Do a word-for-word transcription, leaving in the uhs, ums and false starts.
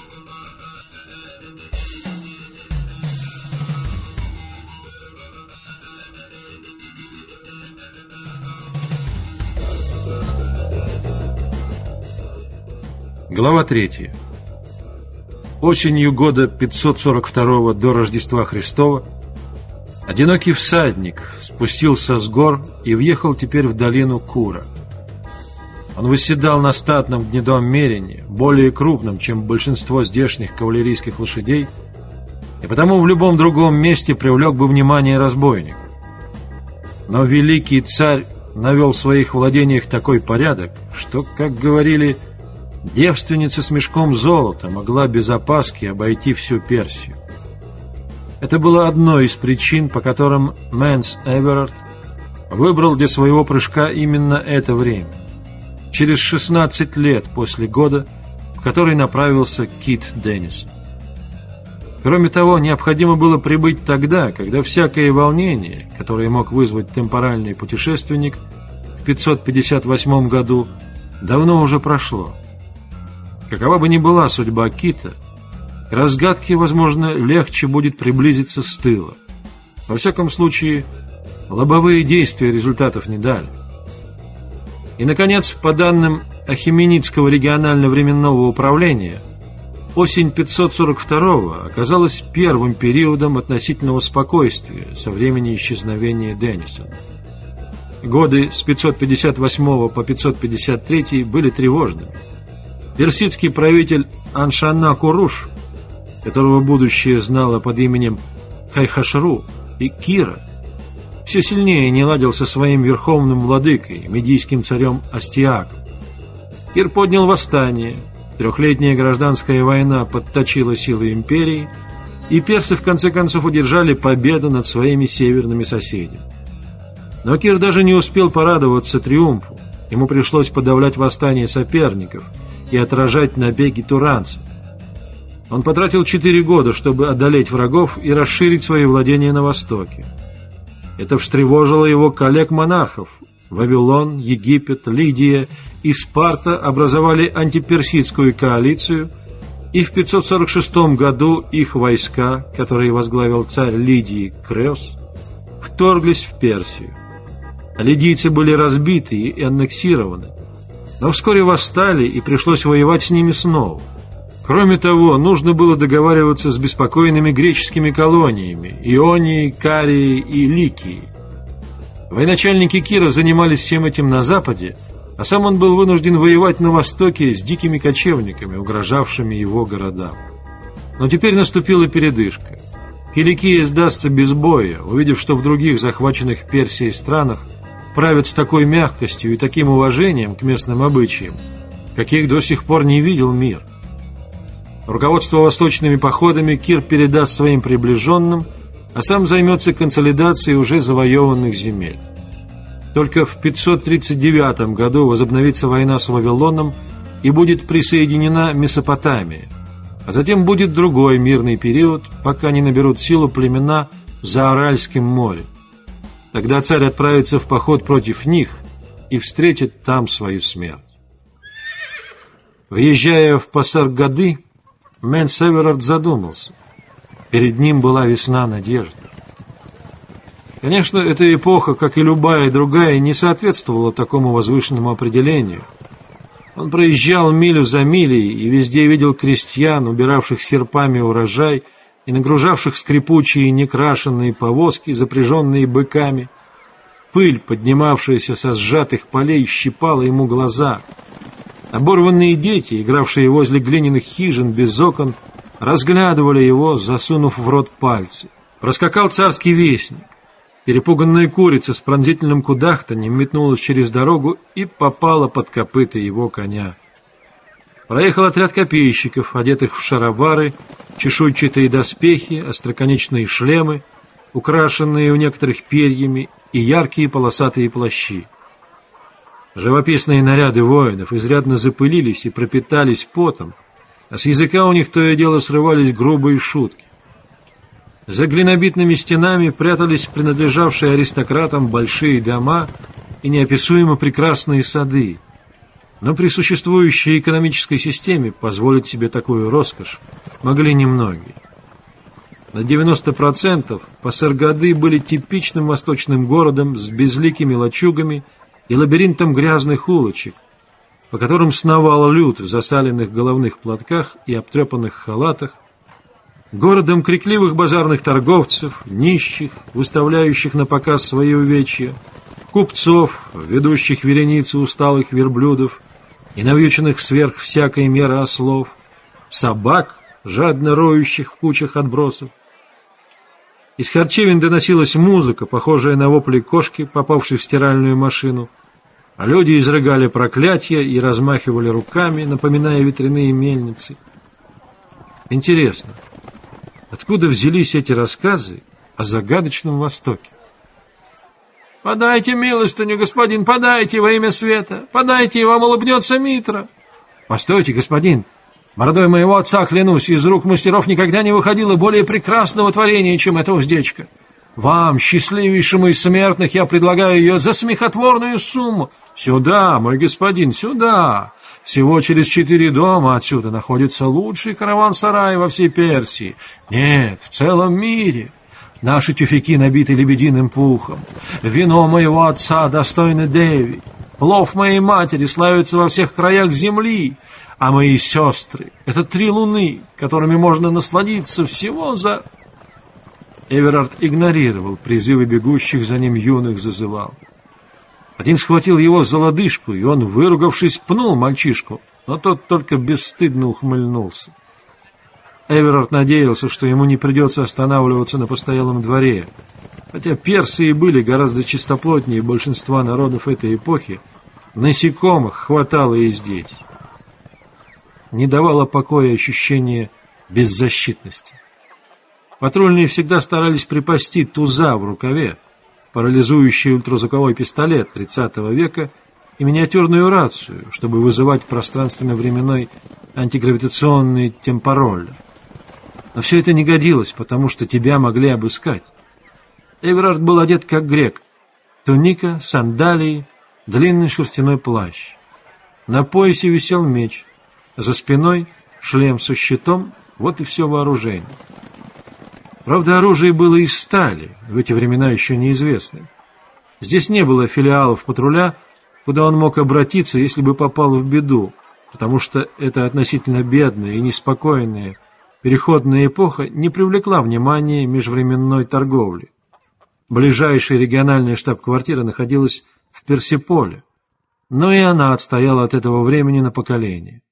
Глава третья. Осенью года пятьсот сорок второго до Рождества Христова одинокий всадник спустился с гор и въехал теперь в долину Кура. Он восседал на статном гнедом мерине, более крупном, чем большинство здешних кавалерийских лошадей, и потому в любом другом месте привлек бы внимание разбойника. Но великий царь навел в своих владениях такой порядок, что, как говорили, девственница с мешком золота могла без опаски обойти всю Персию. Это было одной из причин, по которым Мэнс Эверард выбрал для своего прыжка именно это время, через шестнадцать лет после года, в который направился Кит Деннис. Кроме того, необходимо было прибыть тогда, когда всякое волнение, которое мог вызвать темпоральный путешественник в пятьсот пятьдесят восьмом году, давно уже прошло. Какова бы ни была судьба Кита, к разгадке, возможно, легче будет приблизиться с тыла. Во всяком случае, лобовые действия результатов не дали. И, наконец, по данным Ахеменидского регионально-временного управления, осень пятьсот сорок второго оказалась первым периодом относительного спокойствия со времени исчезновения Денниса. Годы с пятьсот пятьдесят восьмого по пятьсот пятьдесят третий были тревожными. Персидский правитель Аншана-Куруш, которого будущее знало под именем Хайхашру, и Кира, все сильнее не ладил со своим верховным владыкой, медийским царем Астиаком. Кир поднял восстание, трехлетняя гражданская война подточила силы империи, и персы в конце концов удержали победу над своими северными соседями. Но Кир даже не успел порадоваться триумфу, ему пришлось подавлять восстание соперников и отражать набеги туранцев. Он потратил четыре года, чтобы одолеть врагов и расширить свои владения на востоке. Это встревожило его коллег-монархов. Вавилон, Египет, Лидия и Спарта образовали антиперсидскую коалицию, и в пятьсот сорок шестом году их войска, которые возглавил царь Лидии Креос, вторглись в Персию. Лидийцы были разбиты и аннексированы, но вскоре восстали, и пришлось воевать с ними снова. Кроме того, нужно было договариваться с беспокойными греческими колониями Ионией, Карией и Ликией. Военачальники Кира занимались всем этим на западе, а сам он был вынужден воевать на востоке с дикими кочевниками, угрожавшими его городам. Но теперь наступила передышка. Киликия сдастся без боя, увидев, что в других захваченных Персией странах правят с такой мягкостью и таким уважением к местным обычаям, каких до сих пор не видел мир. Руководство восточными походами Кир передаст своим приближенным, а сам займется консолидацией уже завоеванных земель. Только в пятьсот тридцать девятом году возобновится война с Вавилоном и будет присоединена Месопотамия, а затем будет другой мирный период, пока не наберут силу племена за Аральским морем. Тогда царь отправится в поход против них и встретит там свою смерть. Въезжая в Пасар-Гады, Мэнс Эверард задумался. Перед ним была весна надежды. Конечно, эта эпоха, как и любая другая, не соответствовала такому возвышенному определению. Он проезжал милю за милей и везде видел крестьян, убиравших серпами урожай и нагружавших скрипучие некрашенные повозки, запряженные быками. Пыль, поднимавшаяся со сжатых полей, щипала ему глаза. Оборванные дети, игравшие возле глиняных хижин без окон, разглядывали его, засунув в рот пальцы. Проскакал царский вестник. Перепуганная курица с пронзительным кудахтаньем метнулась через дорогу и попала под копыта его коня. Проехал отряд копейщиков, одетых в шаровары, чешуйчатые доспехи, остроконечные шлемы, украшенные у некоторых перьями, и яркие полосатые плащи. Живописные наряды воинов изрядно запылились и пропитались потом, а с языка у них то и дело срывались грубые шутки. За глинобитными стенами прятались принадлежавшие аристократам большие дома и неописуемо прекрасные сады. Но при существующей экономической системе позволить себе такую роскошь могли немногие. На девяносто процентов Пасаргады были типичным восточным городом с безликими лачугами и лабиринтом грязных улочек, по которым сновал люд в засаленных головных платках и обтрепанных халатах, городом крикливых базарных торговцев, нищих, выставляющих на показ свои увечья, купцов, ведущих вереницы усталых верблюдов и навьюченных сверх всякой меры ослов, собак, жадно роющих в кучах отбросов. Из харчевин доносилась музыка, похожая на вопли кошки, попавшей в стиральную машину, а люди изрыгали проклятия и размахивали руками, напоминая ветряные мельницы. Интересно, откуда взялись эти рассказы о загадочном Востоке? «Подайте милостыню, господин, подайте во имя света! Подайте, и вам улыбнется Митра!» «Постойте, господин! Бородой моего отца, клянусь, из рук мастеров никогда не выходило более прекрасного творения, чем эта уздечка. Вам, счастливейшему из смертных, я предлагаю ее за смехотворную сумму. Сюда, мой господин, сюда! Всего через четыре дома отсюда находится лучший караван-сарай во всей Персии. Нет, в целом мире. Наши тюфяки набиты лебединым пухом. Вино моего отца достойно Деви. Плов моей матери славится во всех краях земли. А мои сестры — это три луны, которыми можно насладиться всего за... Эверард игнорировал призывы бегущих за ним юных зазывал. Один схватил его за лодыжку, и он, выругавшись, пнул мальчишку, но тот только бесстыдно ухмыльнулся. Эверард надеялся, что ему не придется останавливаться на постоялом дворе. Хотя персы и были гораздо чистоплотнее большинства народов этой эпохи, насекомых хватало и здесь. Не давало покоя ощущение беззащитности. Патрульные всегда старались припасти туза в рукаве, парализующий ультразвуковой пистолет тридцатого века и миниатюрную рацию, чтобы вызывать пространственно-временной антигравитационный темпороллер. Но все это не годилось, потому что тебя могли обыскать. Эверард был одет как грек. Туника, сандалии, длинный шерстяной плащ. На поясе висел меч, за спиной шлем со щитом, вот и все вооружение. Правда, оружие было из стали, в эти времена еще неизвестное. Здесь не было филиалов патруля, куда он мог обратиться, если бы попал в беду, потому что эта относительно бедная и неспокойная переходная эпоха не привлекла внимания межвременной торговли. Ближайшая региональная штаб-квартира находилась в Персиполе, но и она отстояла от этого времени на поколение.